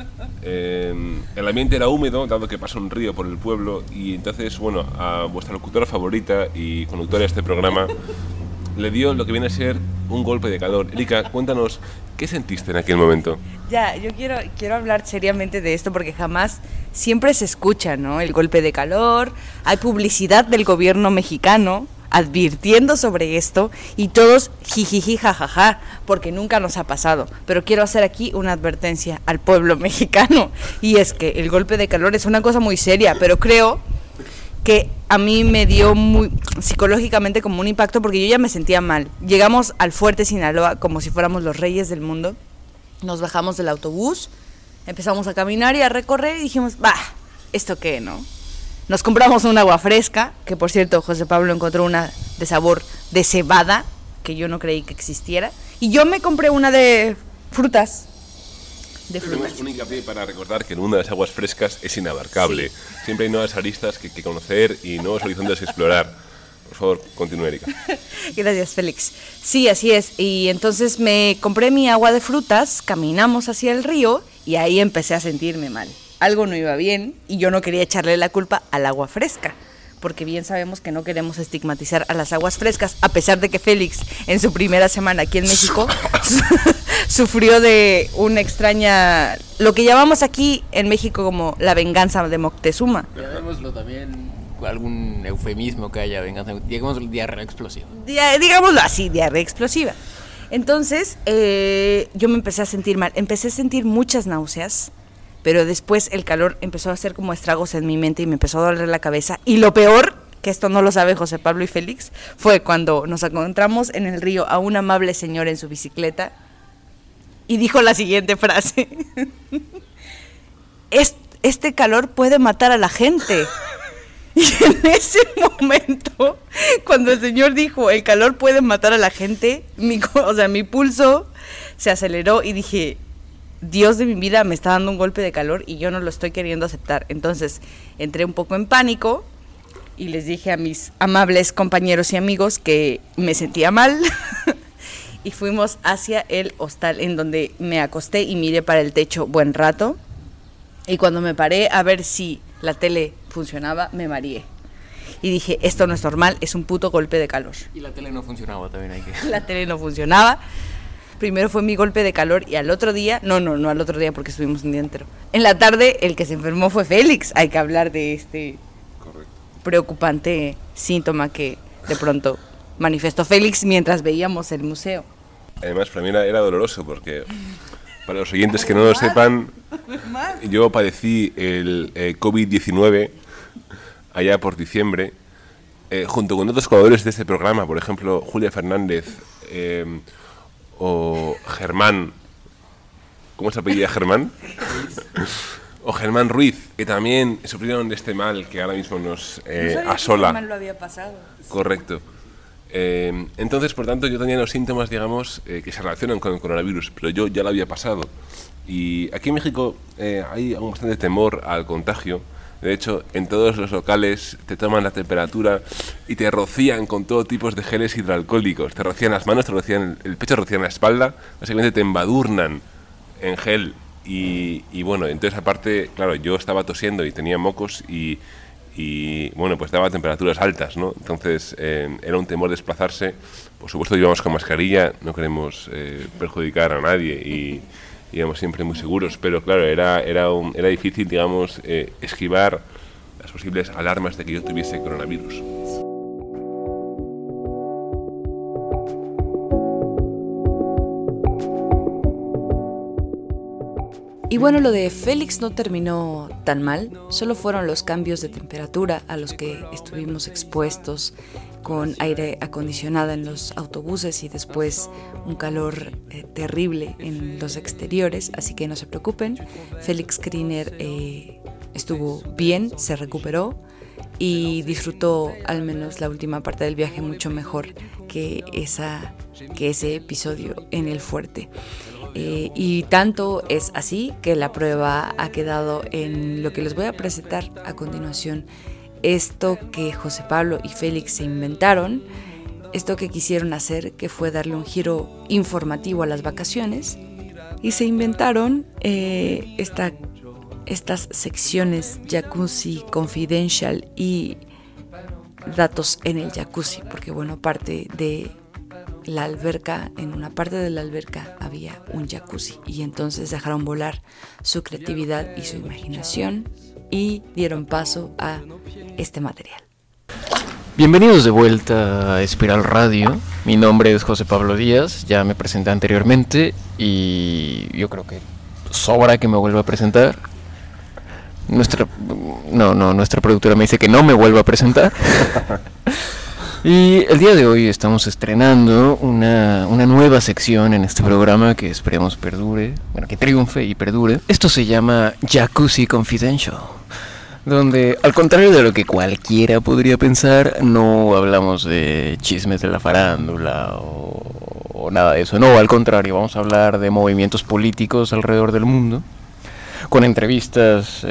El ambiente era húmedo, dado que pasa un río por el pueblo, y entonces, bueno, a vuestra locutora favorita y conductora de este programa le dio lo que viene a ser un golpe de calor. Erika, cuéntanos, ¿qué sentiste en aquel momento? Ya, yo quiero hablar seriamente de esto porque jamás, siempre se escucha, ¿no? El golpe de calor, hay publicidad del gobierno mexicano advirtiendo sobre esto y todos jijiji jajaja, porque nunca nos ha pasado. Pero quiero hacer aquí una advertencia al pueblo mexicano, y es que el golpe de calor es una cosa muy seria, pero creo que a mí me dio muy psicológicamente como un impacto porque yo ya me sentía mal. Llegamos al fuerte Sinaloa como si fuéramos los reyes del mundo, nos bajamos del autobús, empezamos a caminar y a recorrer y dijimos, bah, ¿esto qué, no? Nos compramos un agua fresca, que por cierto José Pablo encontró una de sabor de cebada, que yo no creí que existiera, y yo me compré una de frutas. Tenemos un hincapié para recordar que el mundo de las aguas frescas es inabarcable. Sí. Siempre hay nuevas aristas que conocer y nuevos horizontes que explorar. Por favor, continúe, Erika. Gracias, Félix. Sí, así es. Y entonces me compré mi agua de frutas, caminamos hacia el río y ahí empecé a sentirme mal. Algo no iba bien y yo no quería echarle la culpa al agua fresca, porque bien sabemos que no queremos estigmatizar a las aguas frescas, a pesar de que Félix, en su primera semana aquí en México, sufrió de una extraña, lo que llamamos aquí en México como la venganza de Moctezuma. Llamémoslo también algún eufemismo que haya venganza, digamos diarrea explosiva. Digámoslo así, diarrea explosiva. Entonces, yo me empecé a sentir mal, empecé a sentir muchas náuseas, pero después el calor empezó a hacer como estragos en mi mente y me empezó a doler la cabeza. Y lo peor, que esto no lo sabe José Pablo y Félix, fue cuando nos encontramos en el río a un amable señor en su bicicleta y dijo la siguiente frase: este calor puede matar a la gente. Y en ese momento, cuando el señor dijo el calor puede matar a la gente, mi pulso se aceleró y dije, Dios de mi vida, me está dando un golpe de calor y yo no lo estoy queriendo aceptar. Entonces entré un poco en pánico y les dije a mis amables compañeros y amigos que me sentía mal y fuimos hacia el hostal, en donde me acosté y miré para el techo buen rato, y cuando me paré a ver si la tele funcionaba, me mareé y dije, esto no es normal, es un puto golpe de calor. Y la tele no funcionaba también, hay que... La tele no funcionaba. Primero fue mi golpe de calor y al otro día, no al otro día porque estuvimos un día entero. En la tarde el que se enfermó fue Félix. Hay que hablar de este preocupante síntoma que de pronto manifestó Félix mientras veíamos el museo. Además, para mí era doloroso porque, para los oyentes que no lo sepan, yo padecí el COVID-19 allá por diciembre, junto con otros colaboradores de este programa, por ejemplo, Julia Fernández, o Germán, ¿cómo se apellida Germán? O Germán Ruiz, que también sufrieron de este mal que ahora mismo nos asola. Germán lo había pasado. Correcto. Entonces, por tanto, yo tenía los síntomas, digamos, que se relacionan con el coronavirus, pero yo ya lo había pasado. Y aquí en México hay bastante temor al contagio. De hecho, en todos los locales te toman la temperatura y te rocían con todo tipo de geles hidroalcohólicos. Te rocían las manos, te rocían el pecho, te rocían la espalda. Básicamente te embadurnan en gel. Y bueno, entonces aparte, claro, yo estaba tosiendo y tenía mocos y y bueno, pues daba temperaturas altas, ¿no? Entonces era un temor desplazarse. Por supuesto íbamos con mascarilla, no queremos perjudicar a nadie y íbamos siempre muy seguros, pero claro, era difícil, digamos, esquivar las posibles alarmas de que yo tuviese coronavirus. Y bueno, lo de Félix no terminó tan mal, solo fueron los cambios de temperatura a los que estuvimos expuestos con aire acondicionado en los autobuses y después un calor terrible en los exteriores, así que no se preocupen, Félix Kriner estuvo bien, se recuperó y disfrutó al menos la última parte del viaje mucho mejor que ese episodio en el fuerte. Y tanto es así que la prueba ha quedado en lo que les voy a presentar a continuación. Esto que José Pablo y Félix se inventaron, esto que quisieron hacer, que fue darle un giro informativo a las vacaciones, y se inventaron estas secciones Jacuzzi Confidential y datos en el jacuzzi, porque bueno, parte de la alberca, en una parte de la alberca había un jacuzzi y entonces dejaron volar su creatividad y su imaginación y dieron paso a este material. Bienvenidos de vuelta a Espiral Radio. Mi nombre es José Pablo Díaz, ya me presenté anteriormente y yo creo que sobra que me vuelva a presentar. Nuestra productora me dice que no me vuelva a presentar. Y el día de hoy estamos estrenando una nueva sección en este programa que esperemos perdure, bueno, que triunfe y perdure. Esto se llama Jacuzzi Confidential, donde, al contrario de lo que cualquiera podría pensar, no hablamos de chismes de la farándula o nada de eso. No, al contrario, vamos a hablar de movimientos políticos alrededor del mundo, con entrevistas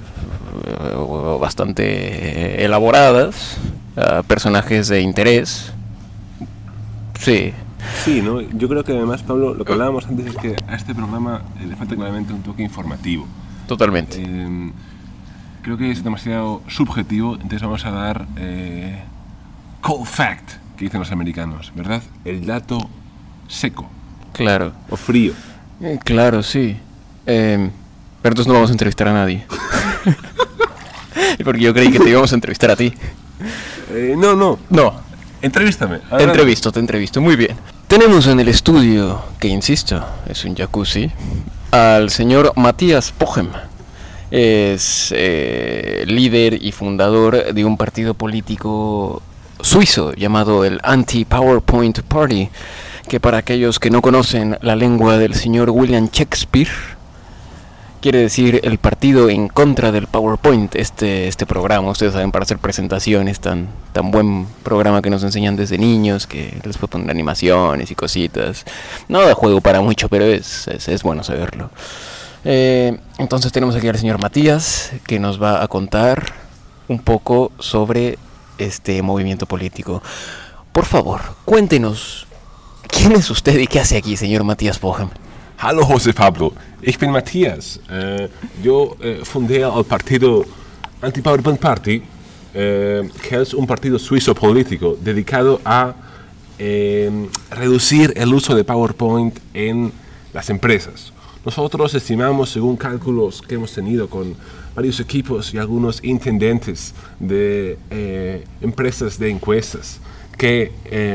bastante elaboradas, a personajes de interés. Sí, ¿no? Yo creo que además, Pablo, lo que hablábamos antes es que a este programa le falta claramente un toque informativo. Totalmente. Creo que es demasiado subjetivo, entonces vamos a dar cold fact, que dicen los americanos, ¿verdad? El dato seco. Claro. O frío. Claro, sí. Pero entonces no vamos a entrevistar a nadie. Porque yo creí que te íbamos a entrevistar a ti. No. Entrevístame. Te entrevisto, muy bien. Tenemos en el estudio, que insisto, es un jacuzzi, al señor Matías Pogem. Es líder y fundador de un partido político suizo llamado el Anti-PowerPoint Party, que para aquellos que no conocen la lengua del señor William Shakespeare, quiere decir el partido en contra del PowerPoint. Este programa, ustedes saben, para hacer presentaciones, tan buen programa que nos enseñan desde niños, que les puede poner animaciones y cositas. No da juego para mucho, pero es bueno saberlo. Entonces tenemos aquí al señor Matías, que nos va a contar un poco sobre este movimiento político. Por favor, cuéntenos, ¿quién es usted y qué hace aquí, señor Matías Pogem? Hallo José Pablo, ich bin Matías. Yo fundé el partido Anti-PowerPoint Party, que es un partido suizo político dedicado a reducir el uso de PowerPoint en las empresas. Nosotros estimamos, según cálculos que hemos tenido con varios equipos y algunos intendentes de empresas de encuestas, que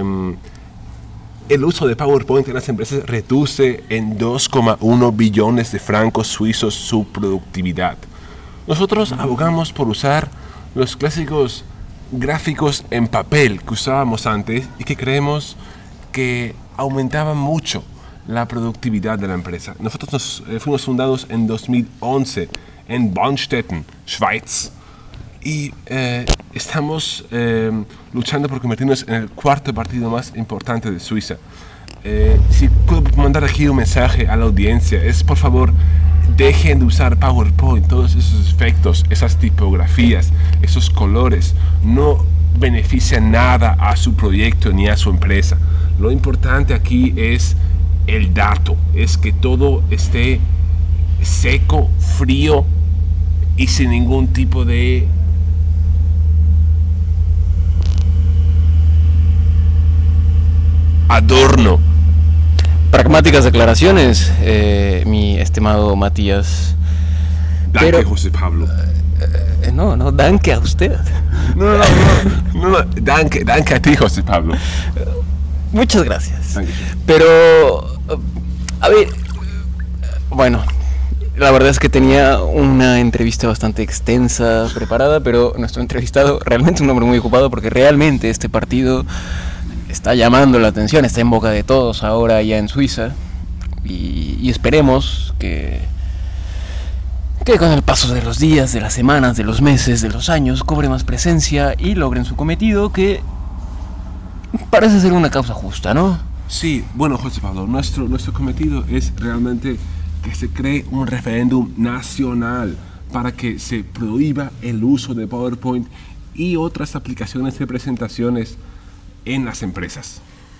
el uso de PowerPoint en las empresas reduce en 2,1 billones de francos suizos su productividad. Nosotros abogamos por usar los clásicos gráficos en papel que usábamos antes y que creemos que aumentaban mucho la productividad de la empresa. Nosotros fuimos fundados en 2011 en Bonstetten, Schweiz, y estamos luchando por convertirnos en el cuarto partido más importante de Suiza. Si puedo mandar aquí un mensaje a la audiencia, es por favor, dejen de usar PowerPoint, todos esos efectos, esas tipografías, esos colores, no benefician nada a su proyecto ni a su empresa. Lo importante aquí es el dato, es que todo esté seco, frío y sin ningún tipo de Adorno. Pragmáticas declaraciones, mi estimado Matías. Danke, José Pablo. No, danke a usted. No, danke a ti, José Pablo. Muchas gracias. Danke. Pero, a ver, bueno, la verdad es que tenía una entrevista bastante extensa preparada, pero nuestro entrevistado realmente es un hombre muy ocupado porque realmente este partido está llamando la atención, está en boca de todos ahora ya en Suiza y esperemos que con el paso de los días, de las semanas, de los meses, de los años cobre más presencia y logren su cometido, que parece ser una causa justa, ¿no? Sí, bueno, José Pablo, nuestro cometido es realmente que se cree un referéndum nacional para que se prohíba el uso de PowerPoint y otras aplicaciones de presentaciones en las empresas.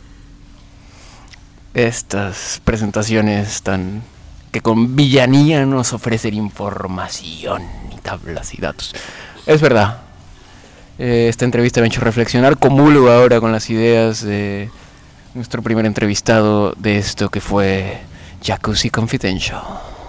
Estas presentaciones que con villanía nos ofrecen información y tablas y datos. Es verdad. Esta entrevista me ha hecho reflexionar, comulgo ahora con las ideas de nuestro primer entrevistado de esto que fue Jacuzzi Confidential.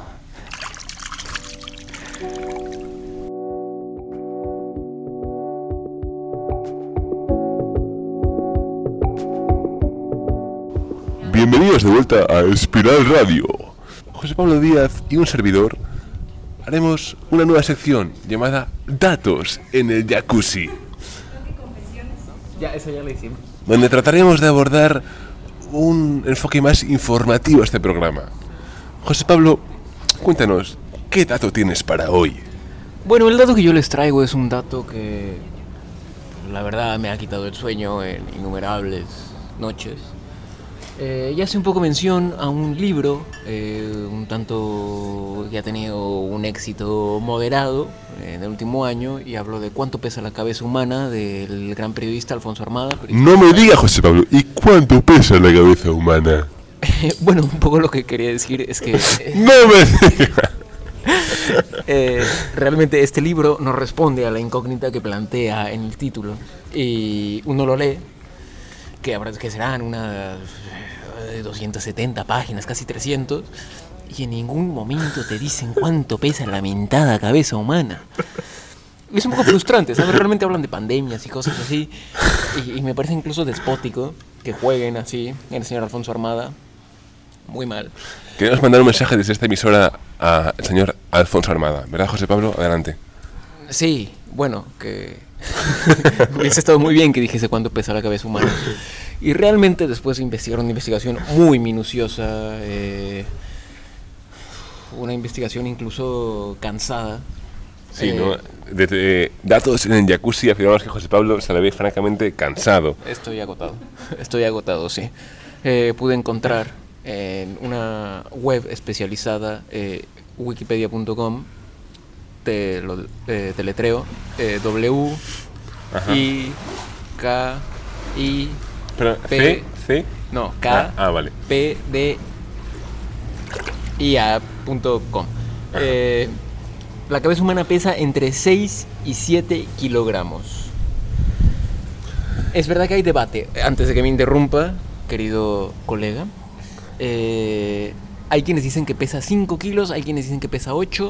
Bienvenidos de vuelta a Espiral Radio. José Pablo Díaz y un servidor haremos una nueva sección llamada Datos en el Jacuzzi. Ya, eso ya lo hicimos. Donde trataremos de abordar un enfoque más informativo a este programa. José Pablo, cuéntanos, ¿qué dato tienes para hoy? Bueno, el dato que yo les traigo es un dato que la verdad me ha quitado el sueño en innumerables noches. Ya hace un poco mención a un libro, un tanto que ha tenido un éxito moderado en el último año, y hablo de Cuánto pesa la cabeza humana, del gran periodista Alfonso Armada. No me digas, José Pablo, ¿y cuánto pesa la cabeza humana? Bueno, un poco lo que quería decir es que ¡No me digas! Realmente este libro no responde a la incógnita que plantea en el título, y uno lo lee, que serán unas 270 páginas, casi 300, y en ningún momento te dicen cuánto pesa la mentada cabeza humana. Es un poco frustrante, ¿sabes? Realmente hablan de pandemias y cosas así, y me parece incluso despótico que jueguen así el señor Alfonso Armada. Muy mal. Queremos mandar un mensaje desde esta emisora al señor Alfonso Armada, ¿verdad, José Pablo? Adelante. Sí, bueno, que hubiese estado muy bien que dijese cuánto pesa la cabeza humana. Y realmente después de investigar una investigación muy minuciosa, una investigación incluso cansada. Sí, ¿no? Desde datos en el Jacuzzi afirmamos que José Pablo se le ve francamente cansado. Estoy agotado, sí. Pude encontrar en una web especializada, wikipedia.com, te lo teletreo, W-I-K-I... Pero, P, C, no, K, vale. P, D, IA.com. La cabeza humana pesa entre 6 y 7 kilogramos. Es verdad que hay debate. Antes de que me interrumpa, querido colega, hay quienes dicen que pesa 5 kilos, hay quienes dicen que pesa 8.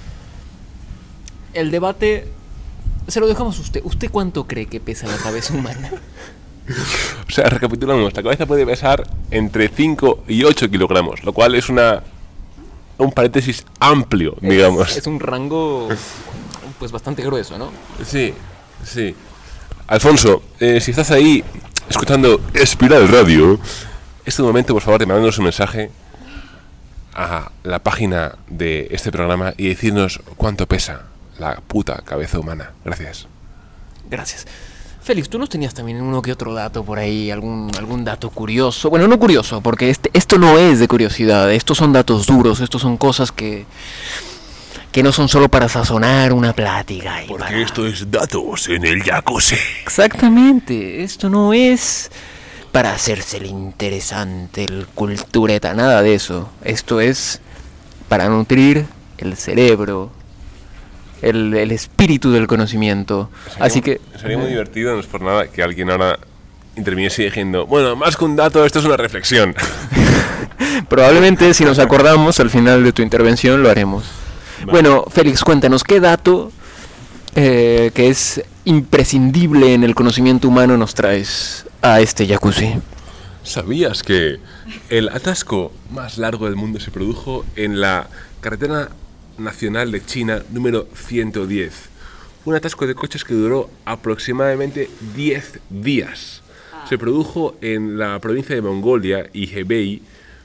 El debate se lo dejamos a usted. ¿Usted cuánto cree que pesa la cabeza humana? O sea, recapitulamos, la cabeza puede pesar entre 5 y 8 kilogramos, lo cual es un paréntesis amplio, digamos. Es un rango pues bastante grueso, ¿no? Sí. Alfonso, si estás ahí escuchando Espiral Radio, es tu momento, por favor, de mandarnos un mensaje a la página de este programa y decirnos cuánto pesa la puta cabeza humana. Gracias. Félix, ¿tú nos tenías también uno que otro dato por ahí? ¿Algún dato curioso? Bueno, no curioso, porque esto no es de curiosidad. Estos son datos duros, estos son cosas que no son solo para sazonar una plática. Porque esto es datos en el Jacuzzi. Exactamente, esto no es para hacerse el interesante, el cultureta, nada de eso. Esto es para nutrir el cerebro, el espíritu del conocimiento. Así que sería muy divertido, no es por nada, que alguien ahora interviniese diciendo, bueno, más que un dato, esto es una reflexión. Probablemente si nos acordamos al final de tu intervención lo haremos. Vale. Bueno, Félix, cuéntanos, ¿qué dato que es imprescindible en el conocimiento humano nos traes a este jacuzzi? ¿Sabías que el atasco más largo del mundo se produjo en la carretera nacional de China número 110? Un atasco de coches que duró aproximadamente 10 días. Se produjo en la provincia de Mongolia y Hebei,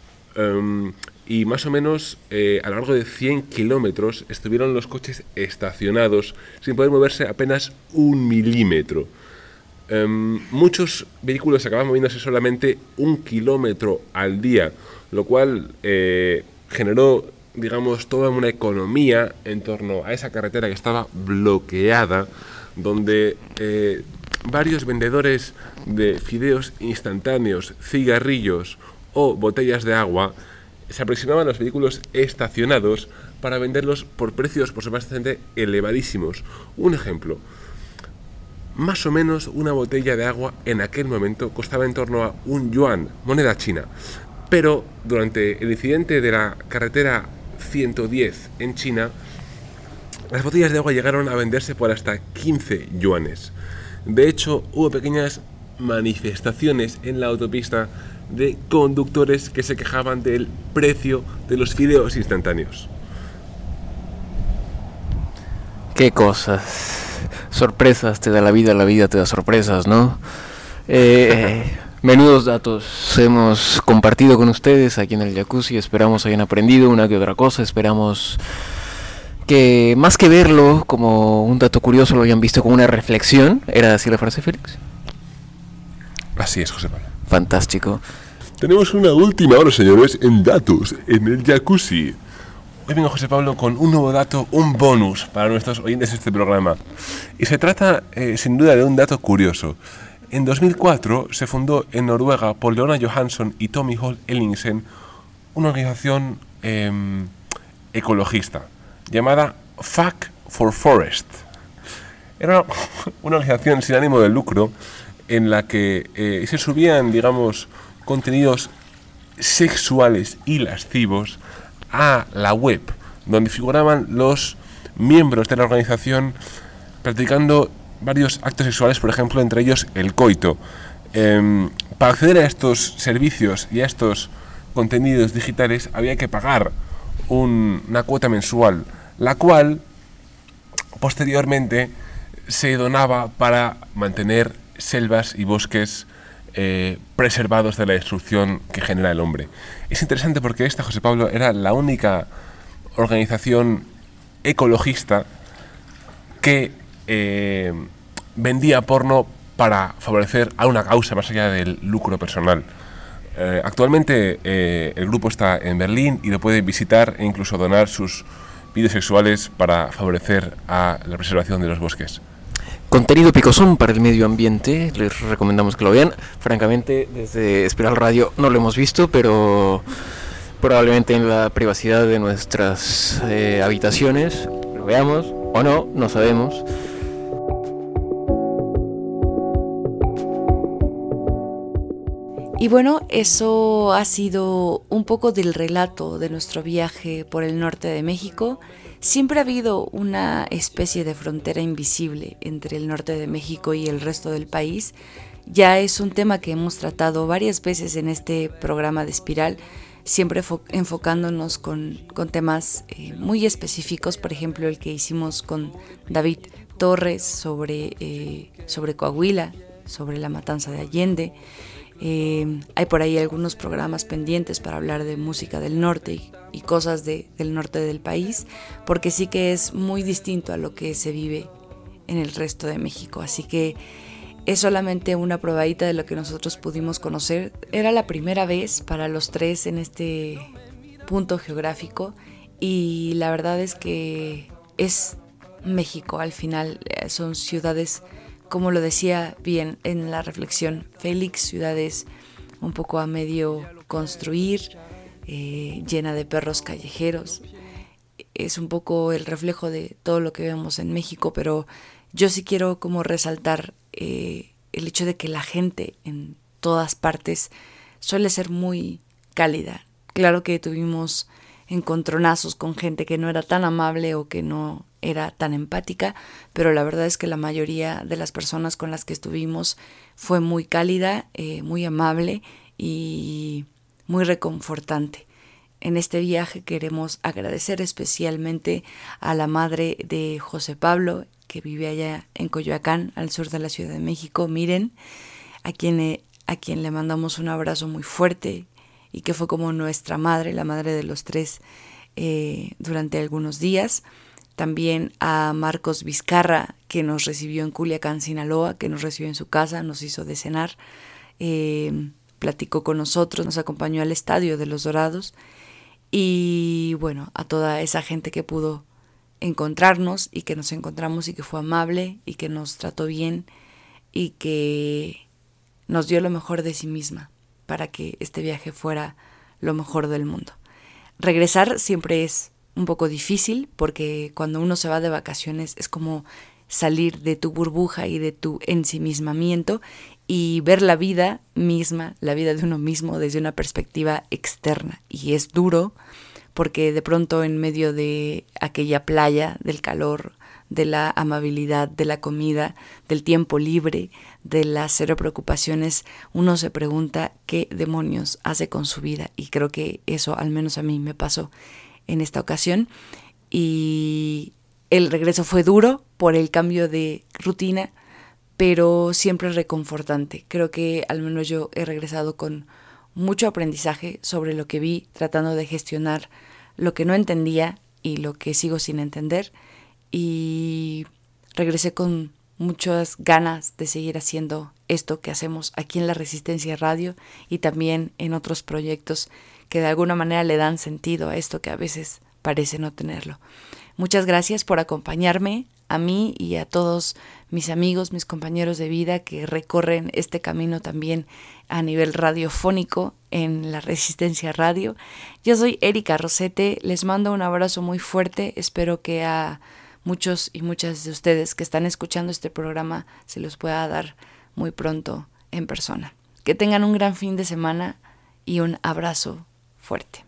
y más o menos a lo largo de 100 kilómetros estuvieron los coches estacionados sin poder moverse apenas 1 milímetro. Muchos vehículos acababan moviéndose solamente 1 kilómetro al día, lo cual generó, digamos, toda una economía en torno a esa carretera que estaba bloqueada, donde varios vendedores de fideos instantáneos, cigarrillos o botellas de agua se aproximaban a los vehículos estacionados para venderlos por precios por supuesto bastante elevadísimos. Un ejemplo, más o menos una botella de agua en aquel momento costaba en torno a 1 yuan, moneda china, pero durante el incidente de la carretera 110 en China, las botellas de agua llegaron a venderse por hasta 15 yuanes. De hecho, hubo pequeñas manifestaciones en la autopista de conductores que se quejaban del precio de los fideos instantáneos. Qué cosas, sorpresas te da la vida te da sorpresas, ¿no? Menudos datos hemos compartido con ustedes aquí en el jacuzzi, esperamos hayan aprendido una que otra cosa, esperamos que más que verlo como un dato curioso lo hayan visto como una reflexión. ¿Era así la frase, Félix? Así es, José Pablo. Fantástico. Tenemos una última hora, señores, en datos, en el jacuzzi. Hoy vengo, José Pablo, con un nuevo dato, un bonus para nuestros oyentes de este programa. Y se trata, sin duda, de un dato curioso. En 2004 se fundó en Noruega por Leona Johansson y Tommy Hall Ellingsen una organización ecologista llamada Fuck for Forest. Era una organización sin ánimo de lucro en la que se subían, digamos, contenidos sexuales y lascivos a la web, donde figuraban los miembros de la organización practicando varios actos sexuales, por ejemplo, entre ellos el coito. Para acceder a estos servicios y a estos contenidos digitales había que pagar una cuota mensual, la cual posteriormente se donaba para mantener selvas y bosques preservados de la destrucción que genera el hombre. Es interesante porque esta, José Pablo, era la única organización ecologista que vendía porno para favorecer a una causa más allá del lucro personal. Actualmente el grupo está en Berlín y lo pueden visitar e incluso donar sus vídeos sexuales para favorecer a la preservación de los bosques. Contenido picosón para el medio ambiente, les recomendamos que lo vean. Francamente, desde Espiral Radio no lo hemos visto, pero probablemente en la privacidad de nuestras habitaciones lo veamos o no, no sabemos. Y bueno, eso ha sido un poco del relato de nuestro viaje por el norte de México. Siempre ha habido una especie de frontera invisible entre el norte de México y el resto del país. Ya es un tema que hemos tratado varias veces en este programa de Espiral, siempre enfocándonos con temas muy específicos, por ejemplo el que hicimos con David Torres sobre Coahuila, sobre la matanza de Allende. Hay por ahí algunos programas pendientes para hablar de música del norte y cosas del norte del país, porque sí que es muy distinto a lo que se vive en el resto de México. Así que es solamente una probadita de lo que nosotros pudimos conocer. Era la primera vez para los tres en este punto geográfico y la verdad es que es México al final. Son ciudades, como lo decía bien en la reflexión Félix, ciudades un poco a medio construir, llena de perros callejeros. Es un poco el reflejo de todo lo que vemos en México, pero yo sí quiero como resaltar el hecho de que la gente en todas partes suele ser muy cálida. Claro que tuvimos encontronazos con gente que no era tan amable o que no era tan empática, pero la verdad es que la mayoría de las personas con las que estuvimos fue muy cálida, muy amable y muy reconfortante. En este viaje queremos agradecer especialmente a la madre de José Pablo, que vive allá en Coyoacán, al sur de la Ciudad de México, Miren, a quien le mandamos un abrazo muy fuerte y que fue como nuestra madre, la madre de los tres, durante algunos días. También a Marcos Vizcarra, que nos recibió en Culiacán, Sinaloa, que nos recibió en su casa, nos hizo de cenar, platicó con nosotros, nos acompañó al Estadio de los Dorados. Y bueno, a toda esa gente que pudo encontrarnos y que nos encontramos y que fue amable y que nos trató bien y que nos dio lo mejor de sí misma para que este viaje fuera lo mejor del mundo. Regresar siempre es un poco difícil porque cuando uno se va de vacaciones es como salir de tu burbuja y de tu ensimismamiento y ver la vida misma, la vida de uno mismo desde una perspectiva externa. Y es duro porque de pronto en medio de aquella playa, del calor, de la amabilidad, de la comida, del tiempo libre, de las cero preocupaciones, uno se pregunta qué demonios hace con su vida. Y creo que eso al menos a mí me pasó en esta ocasión. Y el regreso fue duro por el cambio de rutina, pero siempre reconfortante. Creo que al menos yo he regresado con mucho aprendizaje sobre lo que vi, tratando de gestionar lo que no entendía y lo que sigo sin entender. Y regresé con muchas ganas de seguir haciendo esto que hacemos aquí en La Resistencia Radio y también en otros proyectos que de alguna manera le dan sentido a esto que a veces parece no tenerlo. Muchas gracias por acompañarme, a mí y a todos mis amigos, mis compañeros de vida que recorren este camino también a nivel radiofónico en La Resistencia Radio. Yo soy Erika Rosete, les mando un abrazo muy fuerte, espero que a muchos y muchas de ustedes que están escuchando este programa se los pueda dar muy pronto en persona. Que tengan un gran fin de semana y un abrazo fuerte.